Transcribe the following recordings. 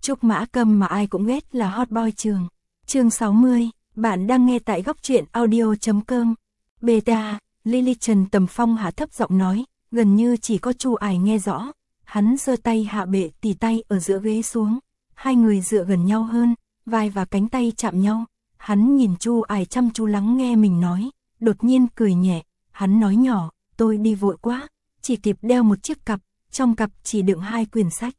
Trúc Mã Cầm mà ai cũng ghét là hot boy trường. Chương 60, bạn đang nghe tại góc truyện audio.com. Beta, Lily Trần Tầm Phong hạ thấp giọng nói, gần như chỉ có Chu Ải nghe rõ. Hắn giơ tay hạ bệ tỉ tay ở giữa ghế xuống, hai người dựa gần nhau hơn, vai và cánh tay chạm nhau. Hắn nhìn Chu Ải chăm chú lắng nghe mình nói, đột nhiên cười nhẹ, hắn nói nhỏ, tôi đi vội quá, chỉ kịp đeo một chiếc cặp, trong cặp chỉ đựng 2 quyển sách.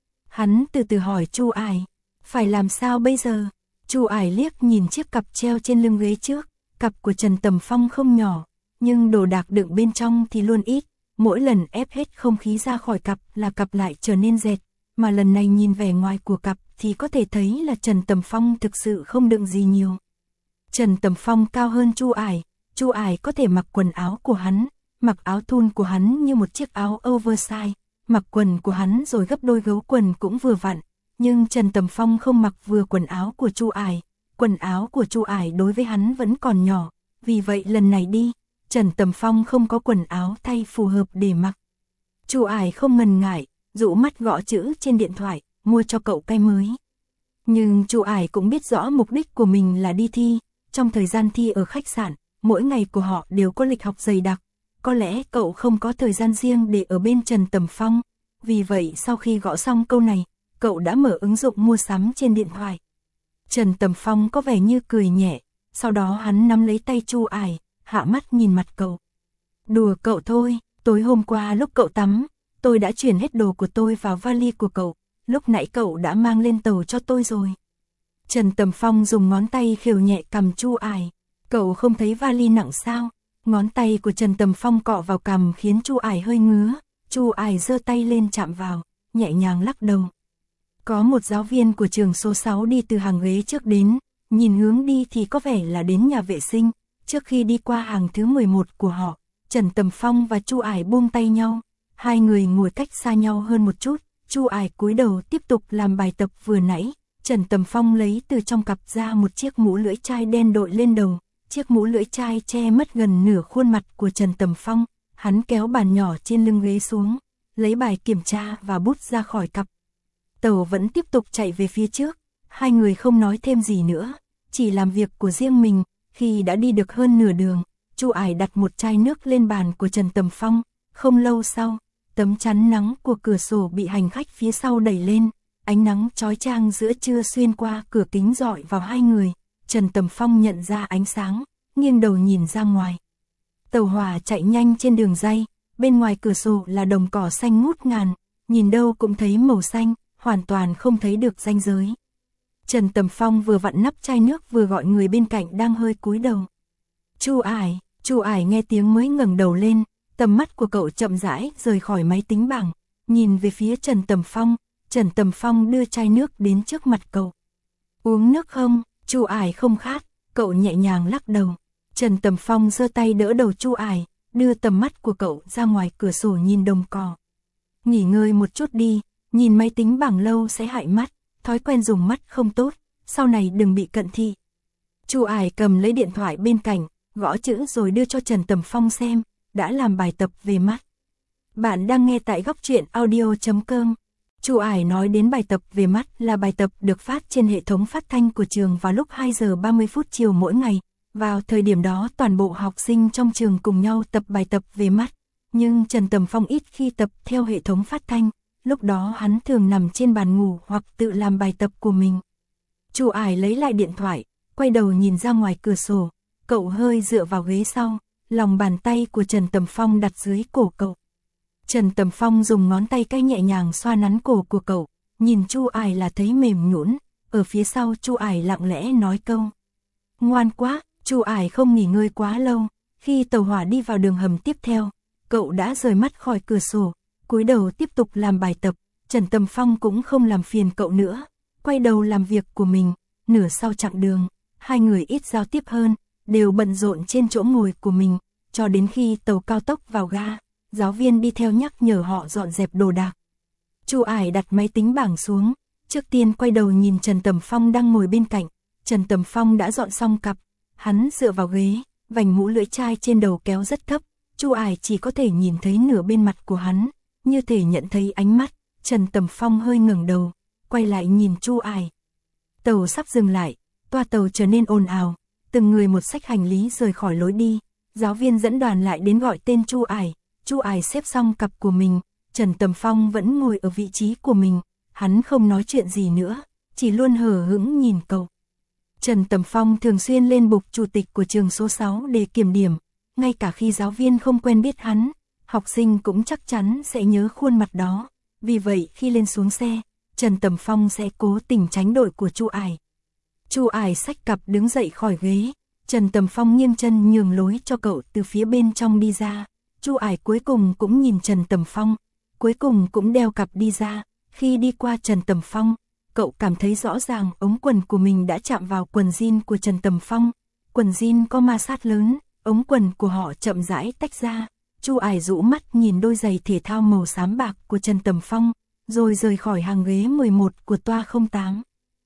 Hắn từ từ hỏi Chu Ải, phải làm sao bây giờ? Chu Ải liếc nhìn chiếc cặp treo trên lưng ghế trước, cặp của Trần Tầm Phong không nhỏ, nhưng đồ đạc đựng bên trong thì luôn ít, mỗi lần ép hết không khí ra khỏi cặp là cặp lại trở nên dẹt, mà lần này nhìn vẻ ngoài của cặp thì có thể thấy là Trần Tầm Phong thực sự không đựng gì nhiều. Trần Tầm Phong cao hơn Chu Ải có thể mặc quần áo của hắn, mặc áo thun của hắn như một chiếc áo oversize, mặc quần của hắn rồi gấp đôi gấu quần cũng vừa vặn, nhưng Trần Tầm Phong không mặc vừa quần áo của Chu Ải, quần áo của Chu Ải đối với hắn vẫn còn nhỏ, vì vậy lần này đi, Trần Tầm Phong không có quần áo thay phù hợp để mặc. Chu Ải không ngần ngại, dụ mắt gõ chữ trên điện thoại, mua cho cậu cái mới. Nhưng Chu Ải cũng biết rõ mục đích của mình là đi thi, trong thời gian thi ở khách sạn, mỗi ngày của họ đều có lịch học dày đặc. Có lẽ cậu không có thời gian riêng để ở bên Trần Tầm Phong, vì vậy sau khi gõ xong câu này, cậu đã mở ứng dụng mua sắm trên điện thoại. Trần Tầm Phong có vẻ như cười nhẹ, sau đó hắn nắm lấy tay Chu Ải, hạ mắt nhìn mặt cậu. Đùa cậu thôi, tối hôm qua lúc cậu tắm, tôi đã chuyển hết đồ của tôi vào vali của cậu, lúc nãy cậu đã mang lên tàu cho tôi rồi. Trần Tầm Phong dùng ngón tay khều nhẹ cằm Chu Ải, cậu không thấy vali nặng sao? Ngón tay của Trần Tầm Phong cọ vào cằm khiến Chu Ải hơi ngứa, Chu Ải giơ tay lên chạm vào, nhẹ nhàng lắc đầu. Có một giáo viên của trường số 6 đi từ hàng ghế trước đến, nhìn hướng đi thì có vẻ là đến nhà vệ sinh, trước khi đi qua hàng thứ 11 của họ, Trần Tầm Phong và Chu Ải buông tay nhau, hai người ngồi cách xa nhau hơn một chút, Chu Ải cúi đầu tiếp tục làm bài tập vừa nãy, Trần Tầm Phong lấy từ trong cặp ra một chiếc mũ lưỡi chai đen đội lên đầu. Chiếc mũ lưỡi chai che mất gần nửa khuôn mặt của Trần Tầm Phong, hắn kéo bàn nhỏ trên lưng ghế xuống, lấy bài kiểm tra và bút ra khỏi cặp. Tàu vẫn tiếp tục chạy về phía trước, hai người không nói thêm gì nữa, chỉ làm việc của riêng mình. Khi đã đi được hơn nửa đường, Chu Ải đặt một chai nước lên bàn của Trần Tầm Phong, không lâu sau, tấm chắn nắng của cửa sổ bị hành khách phía sau đẩy lên, ánh nắng chói chang giữa trưa xuyên qua cửa kính rọi vào hai người. Trần Tầm Phong nhận ra ánh sáng, nghiêng đầu nhìn ra ngoài. Tàu hỏa chạy nhanh trên đường ray, bên ngoài cửa sổ là đồng cỏ xanh ngút ngàn, nhìn đâu cũng thấy màu xanh, hoàn toàn không thấy được ranh giới. Trần Tầm Phong vừa vặn nắp chai nước vừa gọi người bên cạnh đang hơi cúi đầu. Chu Ải nghe tiếng mới ngẩng đầu lên, tầm mắt của cậu chậm rãi rời khỏi máy tính bảng, nhìn về phía Trần Tầm Phong. Trần Tầm Phong đưa chai nước đến trước mặt cậu. Uống nước không? Chu Ải không khát, cậu nhẹ nhàng lắc đầu. Trần Tầm Phong giơ tay đỡ đầu Chu Ải, đưa tầm mắt của cậu ra ngoài cửa sổ nhìn đồng cỏ. Nghỉ ngơi một chút đi, nhìn máy tính bảng lâu sẽ hại mắt, thói quen dùng mắt không tốt, sau này đừng bị cận thị. Chu Ải cầm lấy điện thoại bên cạnh, gõ chữ rồi đưa cho Trần Tầm Phong xem, đã làm bài tập về mắt. Bạn đang nghe tại góc truyện audio.com. Chu Ải nói đến bài tập về mắt là bài tập được phát trên hệ thống phát thanh của trường vào lúc 2 giờ 30 phút chiều mỗi ngày. Vào thời điểm đó toàn bộ học sinh trong trường cùng nhau tập bài tập về mắt. Nhưng Trần Tầm Phong ít khi tập theo hệ thống phát thanh, lúc đó hắn thường nằm trên bàn ngủ hoặc tự làm bài tập của mình. Chu Ải lấy lại điện thoại, quay đầu nhìn ra ngoài cửa sổ, cậu hơi dựa vào ghế sau, lòng bàn tay của Trần Tầm Phong đặt dưới cổ cậu. Trần Tầm Phong dùng ngón tay cái nhẹ nhàng xoa nắn cổ của cậu, nhìn Chu Ải là thấy mềm nhũn, ở phía sau Chu Ải lặng lẽ nói câu. Ngoan quá, Chu Ải không nghỉ ngơi quá lâu, khi tàu hỏa đi vào đường hầm tiếp theo, cậu đã rời mắt khỏi cửa sổ, cúi đầu tiếp tục làm bài tập, Trần Tầm Phong cũng không làm phiền cậu nữa, quay đầu làm việc của mình, nửa sau chặng đường, hai người ít giao tiếp hơn, đều bận rộn trên chỗ ngồi của mình, cho đến khi tàu cao tốc vào ga. Giáo viên đi theo nhắc nhở họ dọn dẹp đồ đạc. Chu Ải đặt máy tính bảng xuống, trước tiên quay đầu nhìn Trần Tầm Phong đang ngồi bên cạnh. Trần Tầm Phong đã dọn xong cặp, hắn dựa vào ghế, vành mũ lưỡi chai trên đầu kéo rất thấp, Chu Ải chỉ có thể nhìn thấy nửa bên mặt của hắn, như thể nhận thấy ánh mắt. Trần Tầm Phong hơi ngẩng đầu, quay lại nhìn Chu Ải. Tàu sắp dừng lại, toa tàu trở nên ồn ào, từng người một xách hành lý rời khỏi lối đi. Giáo viên dẫn đoàn lại đến gọi tên Chu Ải. Chu Ải xếp xong cặp của mình, Trần Tầm Phong vẫn ngồi ở vị trí của mình, hắn không nói chuyện gì nữa, chỉ luôn hờ hững nhìn cậu. Trần Tầm Phong thường xuyên lên bục chủ tịch của trường số 6 để kiểm điểm, ngay cả khi giáo viên không quen biết hắn, học sinh cũng chắc chắn sẽ nhớ khuôn mặt đó. Vì vậy khi lên xuống xe, Trần Tầm Phong sẽ cố tình tránh đội của Chu Ải. Chu Ải xách cặp đứng dậy khỏi ghế, Trần Tầm Phong nghiêng chân nhường lối cho cậu từ phía bên trong đi ra. Chu Ải cuối cùng cũng nhìn Trần Tầm Phong, cuối cùng cũng đeo cặp đi ra. Khi đi qua Trần Tầm Phong, cậu cảm thấy rõ ràng ống quần của mình đã chạm vào quần jean của Trần Tầm Phong. Quần jean có ma sát lớn, ống quần của họ chậm rãi tách ra. Chu Ải rũ mắt nhìn đôi giày thể thao màu xám bạc của Trần Tầm Phong, rồi rời khỏi hàng ghế 11 của toa 08.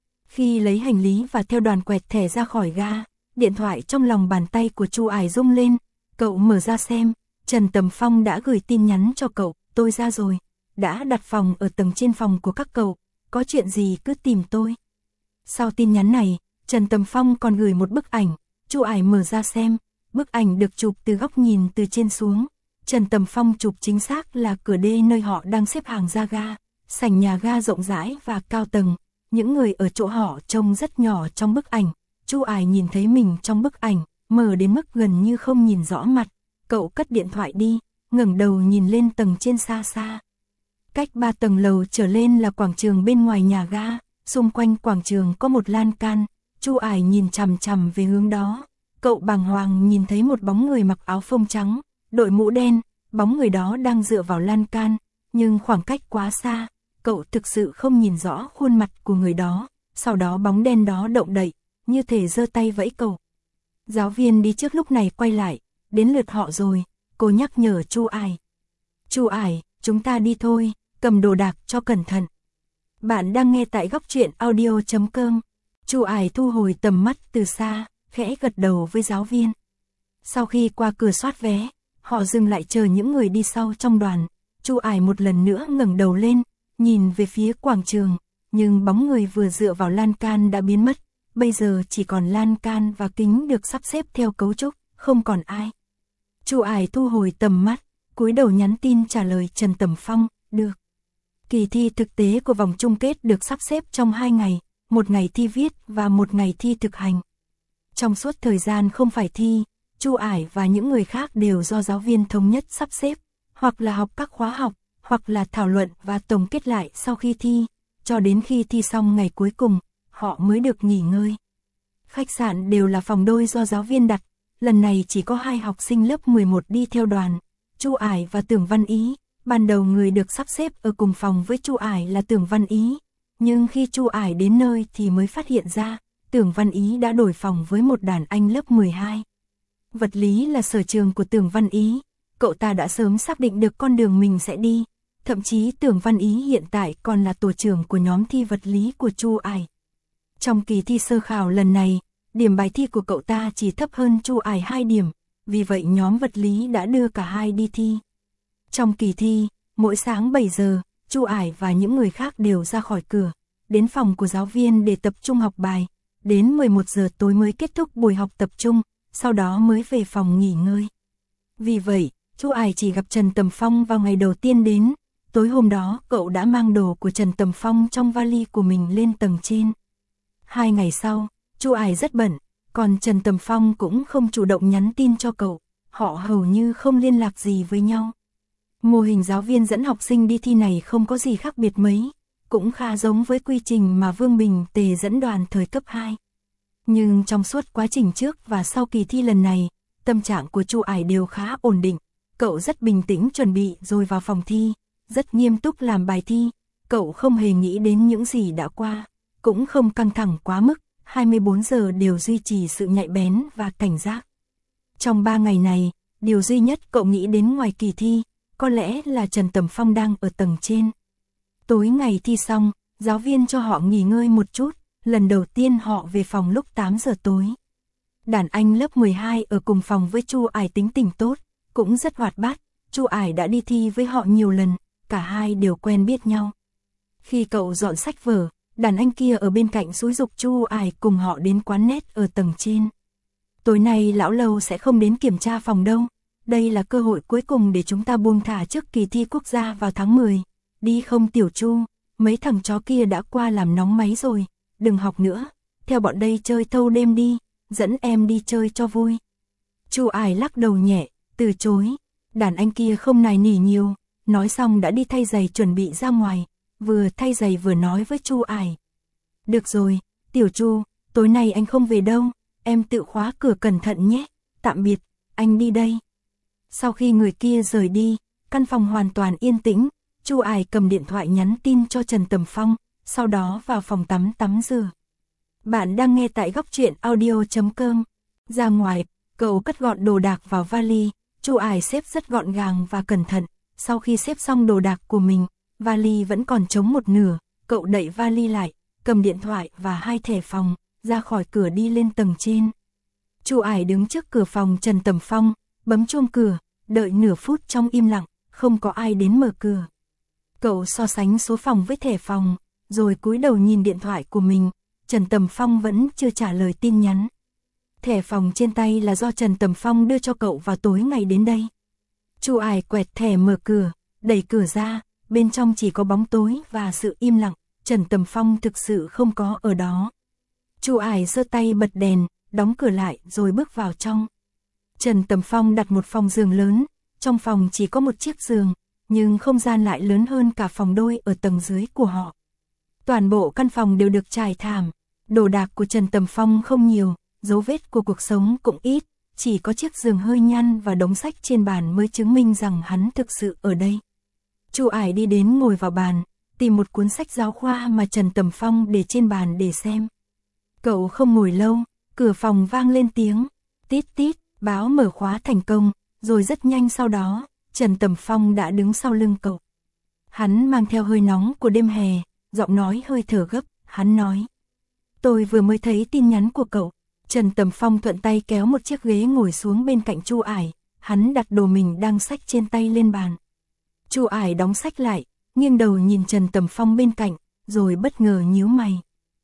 Khi lấy hành lý và theo đoàn quẹt thẻ ra khỏi ga, điện thoại trong lòng bàn tay của Chu Ải rung lên. Cậu mở ra xem, Trần Tầm Phong đã gửi tin nhắn cho cậu, tôi ra rồi, đã đặt phòng ở tầng trên phòng của các cậu, có chuyện gì cứ tìm tôi. Sau tin nhắn này, Trần Tầm Phong còn gửi một bức ảnh. Chu Ải mở ra xem, bức ảnh được chụp từ góc nhìn từ trên xuống. Trần Tầm Phong chụp chính xác là cửa D nơi họ đang xếp hàng ra ga, sảnh nhà ga rộng rãi và cao tầng. Những người ở chỗ họ trông rất nhỏ trong bức ảnh. Chu Ải nhìn thấy mình trong bức ảnh, mờ đến mức gần như không nhìn rõ mặt. Cậu cất điện thoại đi, ngẩng đầu nhìn lên tầng trên xa xa. Cách 3 tầng lầu trở lên là quảng trường bên ngoài nhà ga, xung quanh quảng trường có một lan can. Chu Ải nhìn chằm chằm về hướng đó. Cậu bàng hoàng nhìn thấy một bóng người mặc áo phông trắng, đội mũ đen, bóng người đó đang dựa vào lan can, nhưng khoảng cách quá xa, cậu thực sự không nhìn rõ khuôn mặt của người đó. Sau đó bóng đen đó động đậy, như thể giơ tay vẫy cậu. Giáo viên đi trước lúc này quay lại, đến lượt họ rồi, cô nhắc nhở Chu Ải. Chu Ải, chúng ta đi thôi, cầm đồ đạc cho cẩn thận. Bạn đang nghe tại góc truyện audio.com. Chu Ải thu hồi tầm mắt từ xa, khẽ gật đầu với giáo viên. Sau khi qua cửa soát vé, họ dừng lại chờ những người đi sau trong đoàn. Chu Ải một lần nữa ngẩng đầu lên, nhìn về phía quảng trường, nhưng bóng người vừa dựa vào lan can đã biến mất. Bây giờ chỉ còn lan can và kính được sắp xếp theo cấu trúc, không còn ai. Chu Ải thu hồi tầm mắt, cúi đầu nhắn tin trả lời Trần Tầm Phong, được. Kỳ thi thực tế của vòng chung kết được sắp xếp trong 2 ngày, một ngày thi viết và một ngày thi thực hành. Trong suốt thời gian không phải thi, Chu Ải và những người khác đều do giáo viên thống nhất sắp xếp, hoặc là học các khóa học, hoặc là thảo luận và tổng kết lại sau khi thi, cho đến khi thi xong ngày cuối cùng, họ mới được nghỉ ngơi. Khách sạn đều là phòng đôi do giáo viên đặt, lần này chỉ có 2 học sinh lớp 11 đi theo đoàn, Chu Ải và Tưởng Văn Ý. Ban đầu người được sắp xếp ở cùng phòng với Chu Ải là Tưởng Văn Ý, nhưng khi Chu Ải đến nơi thì mới phát hiện ra, Tưởng Văn Ý đã đổi phòng với một đàn anh lớp 12. Vật lý là sở trường của Tưởng Văn Ý, cậu ta đã sớm xác định được con đường mình sẽ đi, thậm chí Tưởng Văn Ý hiện tại còn là tổ trưởng của nhóm thi vật lý của Chu Ải. Trong kỳ thi sơ khảo lần này, điểm bài thi của cậu ta chỉ thấp hơn Chu Ải 2 điểm, vì vậy nhóm vật lý đã đưa cả hai đi thi. Trong kỳ thi, mỗi sáng 7 giờ, Chu Ải và những người khác đều ra khỏi cửa, đến phòng của giáo viên để tập trung học bài. Đến 11 giờ tối mới kết thúc buổi học tập trung, sau đó mới về phòng nghỉ ngơi. Vì vậy, Chu Ải chỉ gặp Trần Tầm Phong vào ngày đầu tiên đến. Tối hôm đó, cậu đã mang đồ của Trần Tầm Phong trong vali của mình lên tầng trên. 2 ngày sau, Chu Ải rất bận, còn Trần Tầm Phong cũng không chủ động nhắn tin cho cậu, họ hầu như không liên lạc gì với nhau. Mô hình giáo viên dẫn học sinh đi thi này không có gì khác biệt mấy, cũng khá giống với quy trình mà Vương Bình Tề dẫn đoàn thời cấp 2. Nhưng trong suốt quá trình trước và sau kỳ thi lần này, tâm trạng của Chu Ải đều khá ổn định. Cậu rất bình tĩnh chuẩn bị rồi vào phòng thi, rất nghiêm túc làm bài thi. Cậu không hề nghĩ đến những gì đã qua, cũng không căng thẳng quá mức, 24 giờ đều duy trì sự nhạy bén và cảnh giác. Trong 3 ngày này, điều duy nhất cậu nghĩ đến ngoài kỳ thi, có lẽ là Trần Tầm Phong đang ở tầng trên. Tối ngày thi xong, giáo viên cho họ nghỉ ngơi một chút, lần đầu tiên họ về phòng lúc 8 giờ tối. Đàn anh lớp 12 ở cùng phòng với Chu Ải tính tình tốt, cũng rất hoạt bát, Chu Ải đã đi thi với họ nhiều lần, cả hai đều quen biết nhau. Khi cậu dọn sách vở, Đàn anh kia ở bên cạnh xúi giục Chu Ải cùng họ đến quán net ở tầng trên. Tối nay lão Lâu sẽ không đến kiểm tra phòng đâu. Đây là cơ hội cuối cùng để chúng ta buông thả trước kỳ thi quốc gia vào tháng 10. Đi không Tiểu Chu, mấy thằng chó kia đã qua làm nóng máy rồi, đừng học nữa, theo bọn đây chơi thâu đêm đi, dẫn em đi chơi cho vui. Chu Ải lắc đầu nhẹ, từ chối. Đàn anh kia không nài nỉ nhiều, nói xong đã đi thay giày chuẩn bị ra ngoài, vừa thay giày vừa nói với Chu Ải. Được rồi, Tiểu Chu, tối nay anh không về đâu, em tự khóa cửa cẩn thận nhé, tạm biệt, anh đi đây. Sau khi người kia rời đi, căn phòng hoàn toàn yên tĩnh, Chu Ải cầm điện thoại nhắn tin cho Trần Tầm Phong, sau đó vào phòng tắm rửa. Bạn đang nghe tại góc truyện audio.com. Ra ngoài, cậu cất gọn đồ đạc vào vali, Chu Ải xếp rất gọn gàng và cẩn thận, sau khi xếp xong đồ đạc của mình, vali vẫn còn trống một nửa, cậu đậy vali lại, cầm điện thoại và 2 thẻ phòng, ra khỏi cửa đi lên tầng trên. Chu Ải đứng trước cửa phòng Trần Tầm Phong, bấm chuông cửa, đợi nửa phút trong im lặng, không có ai đến mở cửa. Cậu so sánh số phòng với thẻ phòng, rồi cúi đầu nhìn điện thoại của mình, Trần Tầm Phong vẫn chưa trả lời tin nhắn. Thẻ phòng trên tay là do Trần Tầm Phong đưa cho cậu vào tối ngày đến đây. Chu Ải quẹt thẻ mở cửa, đẩy cửa ra, bên trong chỉ có bóng tối và sự im lặng, Trần Tầm Phong thực sự không có ở đó. Chu Ải giơ tay bật đèn, đóng cửa lại rồi bước vào trong. Trần Tầm Phong đặt một phòng giường lớn, trong phòng chỉ có một chiếc giường, nhưng không gian lại lớn hơn cả phòng đôi ở tầng dưới của họ. Toàn bộ căn phòng đều được trải thảm, đồ đạc của Trần Tầm Phong không nhiều, dấu vết của cuộc sống cũng ít, chỉ có chiếc giường hơi nhăn và đống sách trên bàn mới chứng minh rằng hắn thực sự ở đây. Chu Ải đi đến ngồi vào bàn, tìm một cuốn sách giáo khoa mà Trần Tầm Phong để trên bàn để xem. Cậu không ngồi lâu, cửa phòng vang lên tiếng, tít tít, báo mở khóa thành công, rồi rất nhanh sau đó, Trần Tầm Phong đã đứng sau lưng cậu. Hắn mang theo hơi nóng của đêm hè, giọng nói hơi thở gấp, hắn nói. Tôi vừa mới thấy tin nhắn của cậu. Trần Tầm Phong thuận tay kéo một chiếc ghế ngồi xuống bên cạnh Chu Ải, hắn đặt đồ mình đang xách trên tay lên bàn. Chu Ải đóng sách lại, nghiêng đầu nhìn Trần Tầm Phong bên cạnh, rồi bất ngờ nhíu mày.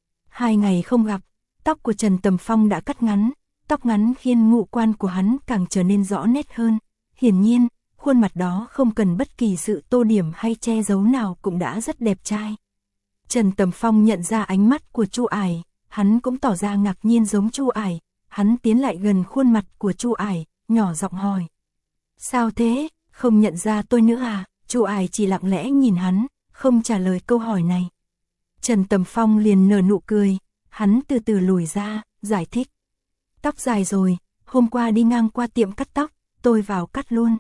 2 ngày không gặp, tóc của Trần Tầm Phong đã cắt ngắn, tóc ngắn khiến ngũ quan của hắn càng trở nên rõ nét hơn. Hiển nhiên, khuôn mặt đó không cần bất kỳ sự tô điểm hay che giấu nào cũng đã rất đẹp trai. Trần Tầm Phong nhận ra ánh mắt của Chu Ải, hắn cũng tỏ ra ngạc nhiên giống Chu Ải, hắn tiến lại gần khuôn mặt của Chu Ải, nhỏ giọng hỏi. Sao thế, không nhận ra tôi nữa à? Chu Ải chỉ lặng lẽ nhìn hắn, không trả lời câu hỏi này. Trần Tầm Phong liền nở nụ cười, hắn từ từ lùi ra, giải thích. Tóc dài rồi, hôm qua đi ngang qua tiệm cắt tóc, tôi vào cắt luôn.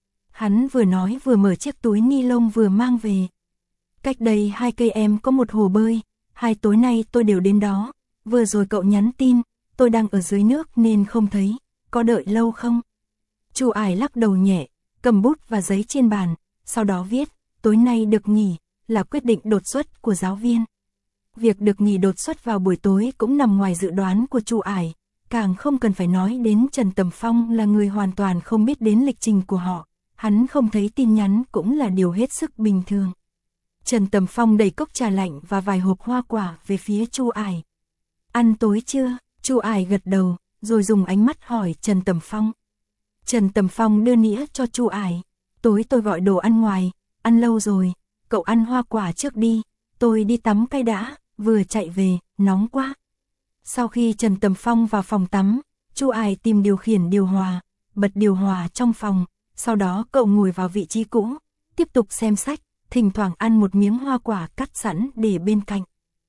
Hắn vừa nói vừa mở chiếc túi ni lông vừa mang về. Cách đây 2 cây em có một hồ bơi, 2 tối nay tôi đều đến đó. Vừa rồi cậu nhắn tin, tôi đang ở dưới nước nên không thấy, có đợi lâu không? Chu Ải lắc đầu nhẹ, cầm bút và giấy trên bàn, sau đó viết, tối nay được nghỉ, là quyết định đột xuất của giáo viên. Việc được nghỉ đột xuất vào buổi tối cũng nằm ngoài dự đoán của Chu Ải, càng không cần phải nói đến Trần Tầm Phong là người hoàn toàn không biết đến lịch trình của họ, hắn không thấy tin nhắn cũng là điều hết sức bình thường. Trần Tầm Phong đẩy cốc trà lạnh và vài hộp hoa quả về phía Chu Ải. Ăn tối chưa? Chu Ải gật đầu, rồi dùng ánh mắt hỏi Trần Tầm Phong. Trần Tầm Phong đưa nĩa cho Chu Ải. Tối tôi gọi đồ ăn ngoài, ăn lâu rồi, cậu ăn hoa quả trước đi, tôi đi tắm cái đã, vừa chạy về, nóng quá. Sau khi Trần Tầm Phong vào phòng tắm, Chu Ải tìm điều khiển điều hòa, bật điều hòa trong phòng, sau đó cậu ngồi vào vị trí cũ, tiếp tục xem sách, thỉnh thoảng ăn một miếng hoa quả cắt sẵn để bên cạnh.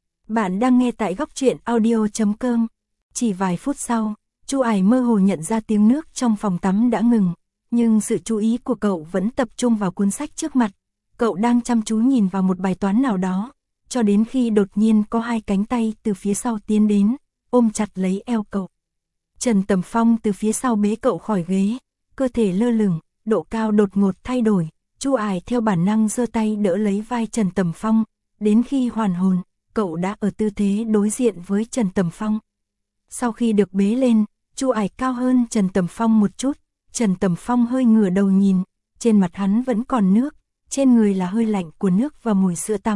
Bạn đang nghe tại góc truyện audio.com. Chỉ vài phút sau, Chu Ải mơ hồ nhận ra tiếng nước trong phòng tắm đã ngừng, nhưng sự chú ý của cậu vẫn tập trung vào cuốn sách trước mặt. Cậu đang chăm chú nhìn vào một bài toán nào đó, cho đến khi đột nhiên có 2 cánh tay từ phía sau tiến đến, ôm chặt lấy eo cậu. Trần Tầm Phong từ phía sau bế cậu khỏi ghế, cơ thể lơ lửng, độ cao đột ngột thay đổi. Chu Ải theo bản năng giơ tay đỡ lấy vai Trần Tầm Phong, đến khi hoàn hồn, cậu đã ở tư thế đối diện với Trần Tầm Phong. Sau khi được bế lên, Chu Ải cao hơn Trần Tầm Phong một chút, Trần Tầm Phong hơi ngửa đầu nhìn, trên mặt hắn vẫn còn nước, trên người là hơi lạnh của nước và mùi sữa tắm,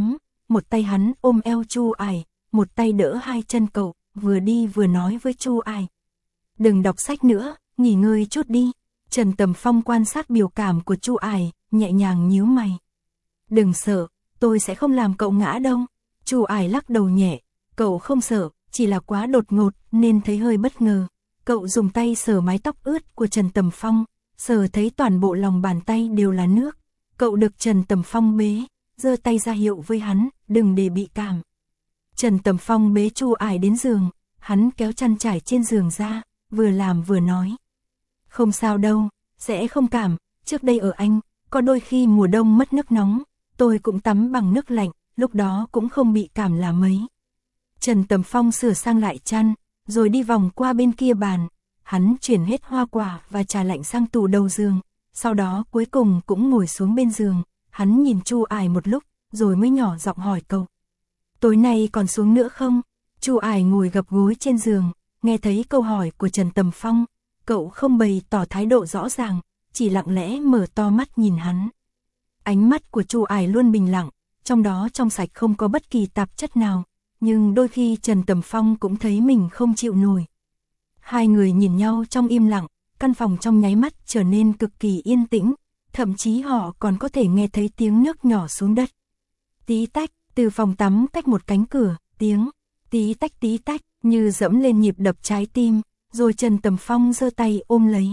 một tay hắn ôm eo Chu Ải, một tay đỡ hai chân cậu, vừa đi vừa nói với Chu Ải. Đừng đọc sách nữa, nghỉ ngơi chút đi. Trần Tầm Phong quan sát biểu cảm của Chu Ải, nhẹ nhàng nhíu mày. Đừng sợ, tôi sẽ không làm cậu ngã đâu. Chu Ải lắc đầu nhẹ, cậu không sợ, chỉ là quá đột ngột nên thấy hơi bất ngờ. Cậu dùng tay sờ mái tóc ướt của Trần Tầm Phong, sờ thấy toàn bộ lòng bàn tay đều là nước. Cậu được Trần Tầm Phong bế, giơ tay ra hiệu với hắn, đừng để bị cảm. Trần Tầm Phong bế Chu Ải đến giường, hắn kéo chăn trải trên giường ra, vừa làm vừa nói. Không sao đâu, sẽ không cảm, trước đây ở Anh, có đôi khi mùa đông mất nước nóng, tôi cũng tắm bằng nước lạnh, lúc đó cũng không bị cảm là mấy. Trần Tầm Phong sửa sang lại chăn, rồi đi vòng qua bên kia bàn, hắn chuyển hết hoa quả và trà lạnh sang tủ đầu giường, sau đó cuối cùng cũng ngồi xuống bên giường, hắn nhìn Chu Ải một lúc, rồi mới nhỏ giọng hỏi cậu. Tối nay còn xuống nữa không? Chu Ải ngồi gập gối trên giường, nghe thấy câu hỏi của Trần Tầm Phong, cậu không bày tỏ thái độ rõ ràng, chỉ lặng lẽ mở to mắt nhìn hắn. Ánh mắt của Chu Ải luôn bình lặng, trong đó trong sạch không có bất kỳ tạp chất nào, nhưng đôi khi Trần Tầm Phong cũng thấy mình không chịu nổi. Hai người nhìn nhau trong im lặng, căn phòng trong nháy mắt trở nên cực kỳ yên tĩnh, thậm chí họ còn có thể nghe thấy tiếng nước nhỏ xuống đất. Tí tách, từ phòng tắm cách một cánh cửa, tiếng tí tách như dẫm lên nhịp đập trái tim, rồi Trần Tầm Phong giơ tay ôm lấy.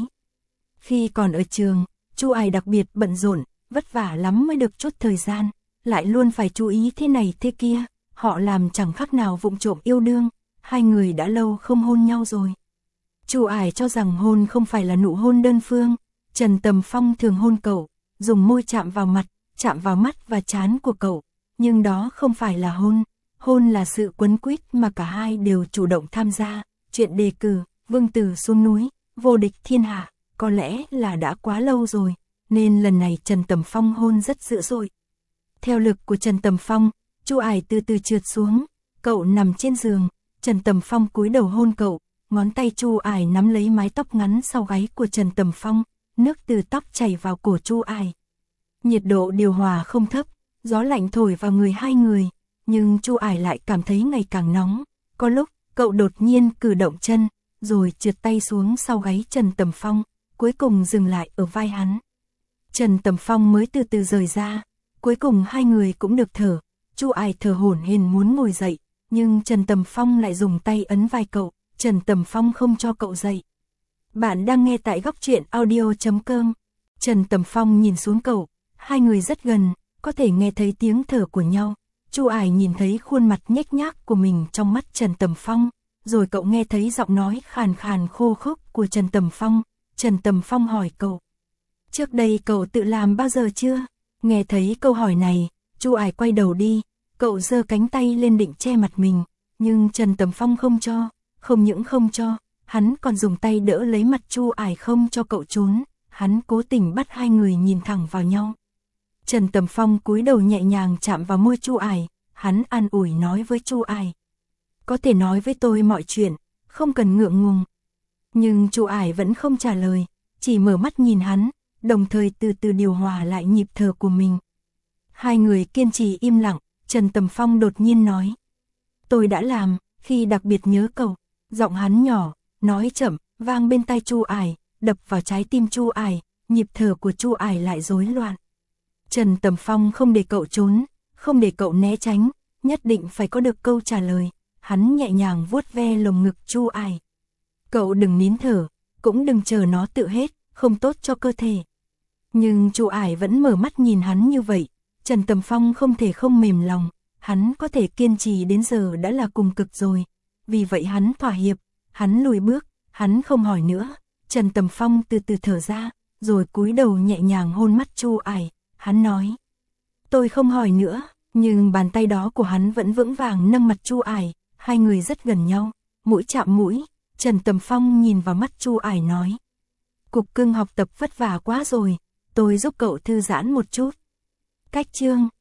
Khi còn ở trường, Chu Ải đặc biệt bận rộn, vất vả lắm mới được chút thời gian, lại luôn phải chú ý thế này thế kia, họ làm chẳng khác nào vụng trộm yêu đương, hai người đã lâu không hôn nhau rồi. Chu Ải cho rằng hôn không phải là nụ hôn đơn phương, Trần Tầm Phong thường hôn cậu, dùng môi chạm vào mặt, chạm vào mắt và trán của cậu, nhưng đó không phải là hôn, hôn là sự quấn quýt mà cả hai đều chủ động tham gia, chuyện đề cử, vương tử xuống núi, vô địch thiên hạ, có lẽ là đã quá lâu rồi, nên lần này Trần Tầm Phong hôn rất dữ dội. Theo lực của Trần Tầm Phong, Chu Ải từ từ trượt xuống, cậu nằm trên giường, Trần Tầm Phong cúi đầu hôn cậu, ngón tay Chu Ải nắm lấy mái tóc ngắn sau gáy của Trần Tầm Phong, nước từ tóc chảy vào cổ Chu Ải. Nhiệt độ điều hòa không thấp, gió lạnh thổi vào người hai người, nhưng Chu Ải lại cảm thấy ngày càng nóng, có lúc cậu đột nhiên cử động chân, rồi trượt tay xuống sau gáy Trần Tầm Phong, cuối cùng dừng lại ở vai hắn. Trần Tầm Phong mới từ từ rời ra, cuối cùng hai người cũng được thở, Chu Ải thở hổn hển muốn ngồi dậy, nhưng Trần Tầm Phong lại dùng tay ấn vai cậu, Trần Tầm Phong không cho cậu dậy. Bạn đang nghe tại góc truyện audio.com. Trần Tầm Phong nhìn xuống cậu, hai người rất gần, có thể nghe thấy tiếng thở của nhau. Chu Ải nhìn thấy khuôn mặt nhếch nhác của mình trong mắt Trần Tầm Phong, rồi cậu nghe thấy giọng nói khàn khàn khô khốc của Trần Tầm Phong. Trần Tầm Phong hỏi cậu, trước đây cậu tự làm bao giờ chưa? Nghe thấy câu hỏi này, Chu Ải quay đầu đi, cậu giơ cánh tay lên định che mặt mình, nhưng Trần Tầm Phong không cho, không những không cho, hắn còn dùng tay đỡ lấy mặt Chu Ải không cho cậu trốn, hắn cố tình bắt hai người nhìn thẳng vào nhau. Trần Tầm Phong cúi đầu nhẹ nhàng chạm vào môi Chu Ải, hắn an ủi nói với Chu Ải, có thể nói với tôi mọi chuyện, không cần ngượng ngùng. Nhưng Chu Ải vẫn không trả lời, chỉ mở mắt nhìn hắn, đồng thời từ từ điều hòa lại nhịp thở của mình. Hai người kiên trì im lặng, Trần Tầm Phong đột nhiên nói, tôi đã làm, khi đặc biệt nhớ cậu. Giọng hắn nhỏ, nói chậm, vang bên tai Chu Ải, đập vào trái tim Chu Ải, nhịp thở của Chu Ải lại rối loạn. Trần Tầm Phong không để cậu trốn, không để cậu né tránh, nhất định phải có được câu trả lời. Hắn nhẹ nhàng vuốt ve lồng ngực Chu Ải. Cậu đừng nín thở, cũng đừng chờ nó tự hết, không tốt cho cơ thể. Nhưng Chu Ải vẫn mở mắt nhìn hắn như vậy, Trần Tầm Phong không thể không mềm lòng, hắn có thể kiên trì đến giờ đã là cùng cực rồi. Vì vậy hắn thỏa hiệp, hắn lùi bước, hắn không hỏi nữa. Trần Tầm Phong từ từ thở ra, rồi cúi đầu nhẹ nhàng hôn mắt Chu Ải, hắn nói, tôi không hỏi nữa, nhưng bàn tay đó của hắn vẫn vững vàng nâng mặt Chu Ải, hai người rất gần nhau, mũi chạm mũi. Trần Tầm Phong nhìn vào mắt Chu Ải nói, Cục Cưng học tập vất vả quá rồi, tôi giúp cậu thư giãn một chút. Cách chương